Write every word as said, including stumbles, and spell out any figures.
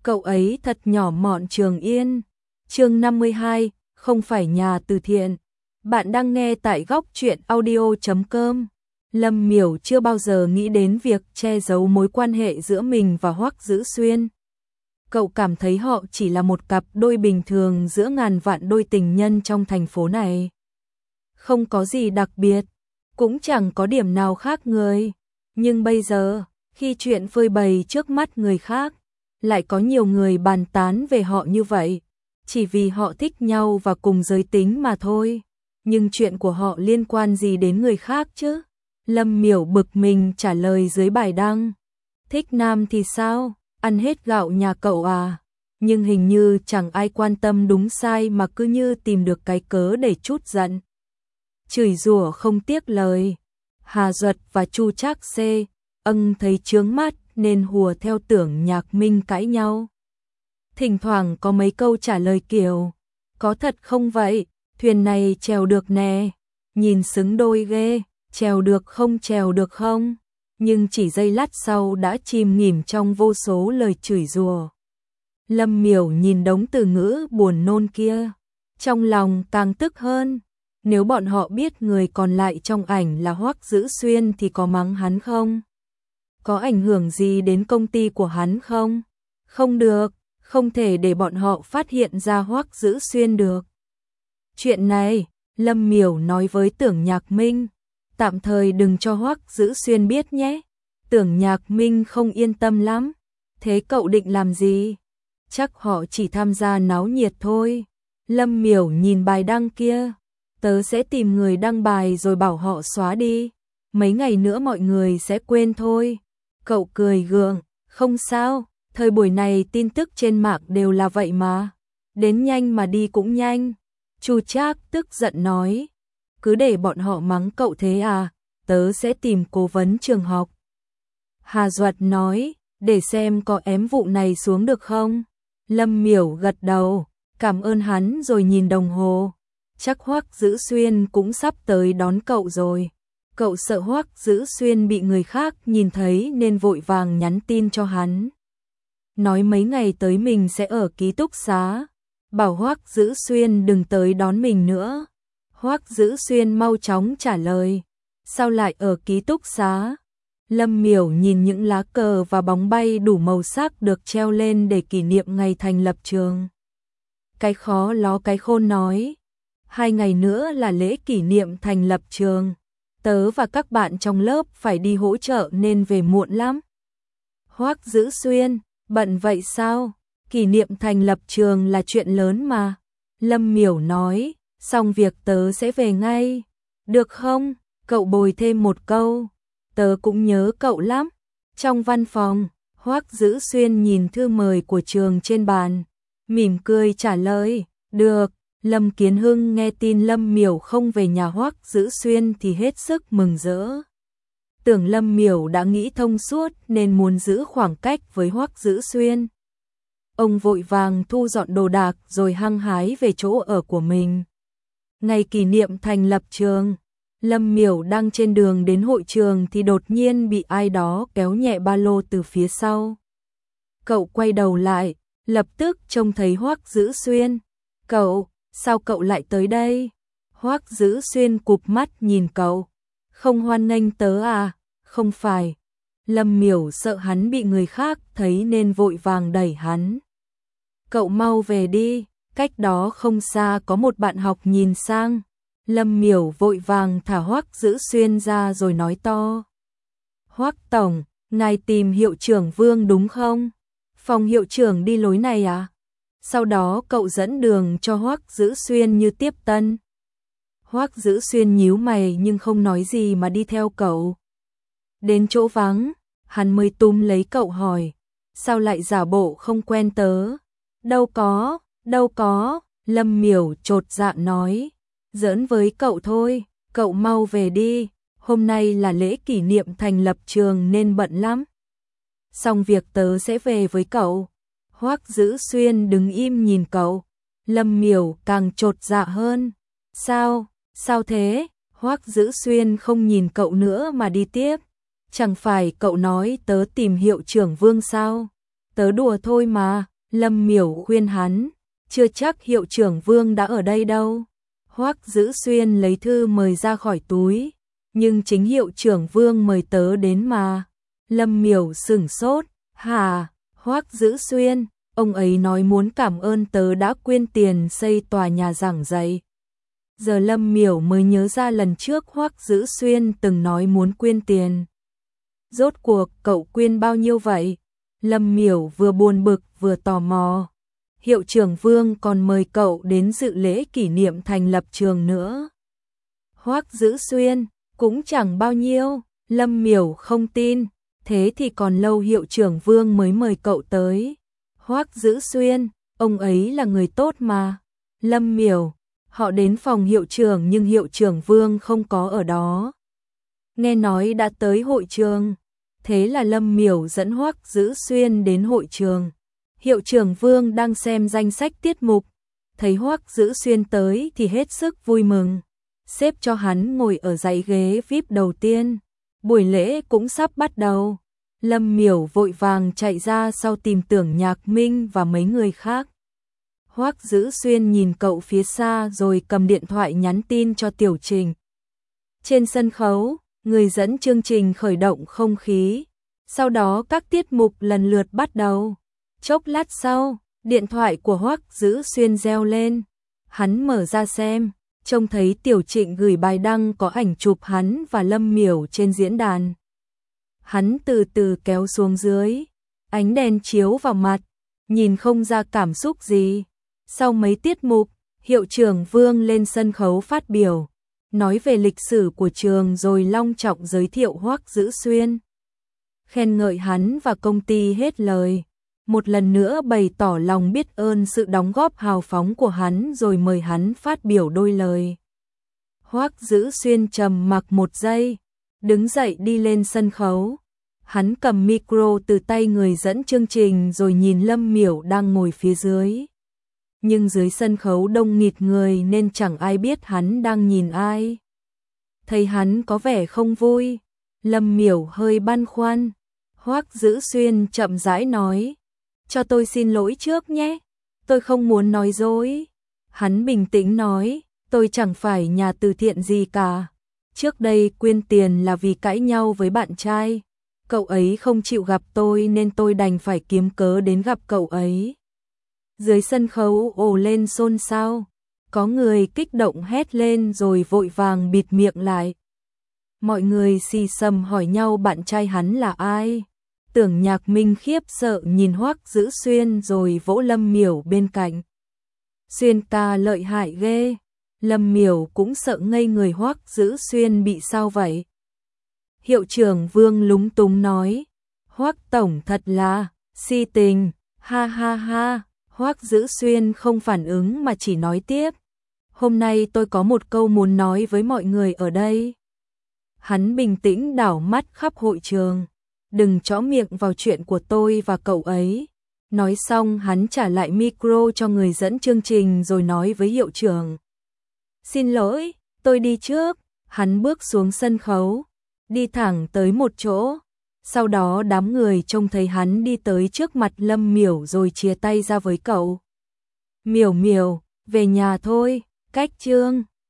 Cậu ấy thật nhỏ mọn Trường Yên. Chương năm mươi hai, không phải nhà từ thiện. Bạn đang nghe tại góc truyện audio chấm com. Lâm Miểu chưa bao giờ nghĩ đến việc che giấu mối quan hệ giữa mình và Hoắc Dữ Xuyên. Cậu cảm thấy họ chỉ là một cặp đôi bình thường giữa ngàn vạn đôi tình nhân trong thành phố này. Không có gì đặc biệt, cũng chẳng có điểm nào khác người. Nhưng bây giờ, khi chuyện phơi bày trước mắt người khác, lại có nhiều người bàn tán về họ như vậy, chỉ vì họ thích nhau và cùng giới tính mà thôi. Nhưng chuyện của họ liên quan gì đến người khác chứ? Lâm Miểu bực mình trả lời dưới bài đăng. Thích nam thì sao? Ăn hết gạo nhà cậu à? Nhưng hình như chẳng ai quan tâm đúng sai mà cứ như tìm được cái cớ để trút giận. Chửi rủa không tiếc lời. Hà Duật và Chu Trác Xê ân thấy chướng mắt nên hùa theo Tưởng Nhạc Minh cãi nhau. Thỉnh thoảng có mấy câu trả lời kiểu: có thật không vậy? Thuyền này chèo được nè, nhìn xứng đôi ghê, chèo được không chèo được không? Nhưng chỉ giây lát sau đã chìm nghỉm trong vô số lời chửi rủa. Lâm Miểu nhìn đống từ ngữ buồn nôn kia, trong lòng càng tức hơn. Nếu bọn họ biết người còn lại trong ảnh là Hoắc Dữ Xuyên thì có mắng hắn không? Có ảnh hưởng gì đến công ty của hắn không? Không được, không thể để bọn họ phát hiện ra Hoắc Dữ Xuyên được. Chuyện này, Lâm Miểu nói với Tưởng Nhạc Minh, tạm thời đừng cho Hoắc Dữ Xuyên biết nhé. Tưởng Nhạc Minh không yên tâm lắm. Thế cậu định làm gì? Chắc họ chỉ tham gia náo nhiệt thôi. Lâm Miểu nhìn bài đăng kia. Tớ sẽ tìm người đăng bài rồi bảo họ xóa đi. Mấy ngày nữa mọi người sẽ quên thôi. Cậu cười gượng, không sao, thời buổi này tin tức trên mạng đều là vậy mà. Đến nhanh mà đi cũng nhanh. Chu Trác tức giận nói, cứ để bọn họ mắng cậu thế à, tớ sẽ tìm cố vấn trường học. Hà Duật nói, để xem có ém vụ này xuống được không. Lâm Miểu gật đầu, cảm ơn hắn rồi nhìn đồng hồ. Chắc Hoắc Dữ Xuyên cũng sắp tới đón cậu rồi. Cậu sợ Hoắc Dữ Xuyên bị người khác nhìn thấy nên vội vàng nhắn tin cho hắn. Nói mấy ngày tới mình sẽ ở ký túc xá. Bảo Hoắc Dữ Xuyên đừng tới đón mình nữa. Hoắc Dữ Xuyên mau chóng trả lời. Sao lại ở ký túc xá? Lâm Miểu nhìn những lá cờ và bóng bay đủ màu sắc được treo lên để kỷ niệm ngày thành lập trường. Cái khó ló cái khôn nói. Hai ngày nữa là lễ kỷ niệm thành lập trường. Tớ và các bạn trong lớp phải đi hỗ trợ nên về muộn lắm. Hoắc Dữ Xuyên, bận vậy sao? Kỷ niệm thành lập trường là chuyện lớn mà. Lâm Miểu nói, xong việc tớ sẽ về ngay. Được không? Cậu bồi thêm một câu. Tớ cũng nhớ cậu lắm. Trong văn phòng, Hoắc Dữ Xuyên nhìn thư mời của trường trên bàn, mỉm cười trả lời, được. Lâm Kiến Hưng nghe tin Lâm Miểu không về nhà Hoắc Dữ Xuyên thì hết sức mừng rỡ. Tưởng Lâm Miểu đã nghĩ thông suốt nên muốn giữ khoảng cách với Hoắc Dữ Xuyên. Ông vội vàng thu dọn đồ đạc rồi hăng hái về chỗ ở của mình. Ngày kỷ niệm thành lập trường, Lâm Miểu đang trên đường đến hội trường thì đột nhiên bị ai đó kéo nhẹ ba lô từ phía sau. Cậu quay đầu lại, lập tức trông thấy Hoắc Dữ Xuyên. Cậu, sao cậu lại tới đây? Hoắc Dữ Xuyên cụp mắt nhìn cậu. Không hoan nghênh tớ à? Không phải. Lâm Miểu sợ hắn bị người khác thấy nên vội vàng đẩy hắn. Cậu mau về đi, cách đó không xa có một bạn học nhìn sang. Lâm Miểu vội vàng thả Hoắc Dữ Xuyên ra rồi nói to. Hoắc tổng, ngài tìm hiệu trưởng Vương đúng không? Phòng hiệu trưởng đi lối này à? Sau đó cậu dẫn đường cho Hoắc Dữ Xuyên như tiếp tân. Hoắc Dữ Xuyên nhíu mày nhưng không nói gì mà đi theo cậu. Đến chỗ vắng, hắn mới túm lấy cậu hỏi, sao lại giả bộ không quen tớ? Đâu có, đâu có, Lâm Miểu chột dạ nói, giỡn với cậu thôi, cậu mau về đi, hôm nay là lễ kỷ niệm thành lập trường nên bận lắm. Xong việc tớ sẽ về với cậu. Hoắc Dữ Xuyên đứng im nhìn cậu. Lâm Miểu càng chột dạ hơn. Sao, sao thế? Hoắc Dữ Xuyên không nhìn cậu nữa mà đi tiếp. Chẳng phải cậu nói tớ tìm hiệu trưởng Vương sao? Tớ đùa thôi mà, Lâm Miểu khuyên hắn, chưa chắc hiệu trưởng Vương đã ở đây đâu. Hoắc Dữ Xuyên lấy thư mời ra khỏi túi, nhưng chính hiệu trưởng Vương mời tớ đến mà. Lâm Miểu sửng sốt, hả, Hoắc Dữ Xuyên, ông ấy nói muốn cảm ơn tớ đã quyên tiền xây tòa nhà giảng dạy. Giờ Lâm Miểu mới nhớ ra lần trước Hoắc Dữ Xuyên từng nói muốn quyên tiền. Rốt cuộc cậu quyên bao nhiêu vậy? Lâm Miểu vừa buồn bực vừa tò mò. Hiệu trưởng Vương còn mời cậu đến dự lễ kỷ niệm thành lập trường nữa. Hoắc Dữ Xuyên, cũng chẳng bao nhiêu. Lâm Miểu không tin, thế thì còn lâu hiệu trưởng Vương mới mời cậu tới. Hoắc Dữ Xuyên, ông ấy là người tốt mà. Lâm Miểu, họ đến phòng hiệu trưởng nhưng hiệu trưởng Vương không có ở đó. Nghe nói đã tới hội trường, thế là Lâm Miểu dẫn Hoắc Dữ Xuyên đến hội trường. Hiệu trưởng Vương đang xem danh sách tiết mục, thấy Hoắc Dữ Xuyên tới thì hết sức vui mừng, xếp cho hắn ngồi ở dãy ghế vi ai pi đầu tiên. Buổi lễ cũng sắp bắt đầu. Lâm Miểu vội vàng chạy ra sau tìm Tưởng Nhạc Minh và mấy người khác. Hoắc Dữ Xuyên nhìn cậu phía xa rồi cầm điện thoại nhắn tin cho Tiểu Trình. Trên sân khấu, người dẫn chương trình khởi động không khí. Sau đó các tiết mục lần lượt bắt đầu. Chốc lát sau, điện thoại của Hoắc Dữ Xuyên reo lên. Hắn mở ra xem, trông thấy Tiểu Trịnh gửi bài đăng có ảnh chụp hắn và Lâm Miểu trên diễn đàn. Hắn từ từ kéo xuống dưới, ánh đèn chiếu vào mặt, nhìn không ra cảm xúc gì. Sau mấy tiết mục, hiệu trưởng Vương lên sân khấu phát biểu, nói về lịch sử của trường rồi long trọng giới thiệu Hoắc Dữ Xuyên. Khen ngợi hắn và công ty hết lời, một lần nữa bày tỏ lòng biết ơn sự đóng góp hào phóng của hắn rồi mời hắn phát biểu đôi lời. Hoắc Dữ Xuyên trầm mặc một giây, đứng dậy đi lên sân khấu. Hắn cầm micro từ tay người dẫn chương trình rồi nhìn Lâm Miểu đang ngồi phía dưới. Nhưng dưới sân khấu đông nghịt người nên chẳng ai biết hắn đang nhìn ai. Thấy hắn có vẻ không vui, Lâm Miểu hơi băn khoăn. Hoắc Dữ Xuyên chậm rãi nói, cho tôi xin lỗi trước nhé, tôi không muốn nói dối. Hắn bình tĩnh nói, tôi chẳng phải nhà từ thiện gì cả. Trước đây quyên tiền là vì cãi nhau với bạn trai. Cậu ấy không chịu gặp tôi nên tôi đành phải kiếm cớ đến gặp cậu ấy. Dưới sân khấu ồ lên xôn xao, có người kích động hét lên rồi vội vàng bịt miệng lại. Mọi người xì xầm hỏi nhau bạn trai hắn là ai. Tưởng Nhạc Minh khiếp sợ nhìn Hoắc Dữ Xuyên rồi vỗ Lâm Miểu bên cạnh. Xuyên ca lợi hại ghê. Lâm Miểu cũng sợ ngây người, Hoắc Dữ Xuyên bị sao vậy? Hiệu trưởng Vương lúng túng nói, Hoắc tổng thật là si tình, ha ha ha. Hoắc Dữ Xuyên không phản ứng mà chỉ nói tiếp, hôm nay tôi có một câu muốn nói với mọi người ở đây. Hắn bình tĩnh đảo mắt khắp hội trường, đừng chõ miệng vào chuyện của tôi và cậu ấy. Nói xong hắn trả lại micro cho người dẫn chương trình rồi nói với hiệu trưởng, xin lỗi, tôi đi trước. Hắn bước xuống sân khấu, đi thẳng tới một chỗ. Sau đó đám người trông thấy hắn đi tới trước mặt Lâm Miểu rồi chia tay ra với cậu. Miểu Miểu, về nhà thôi, cách chương.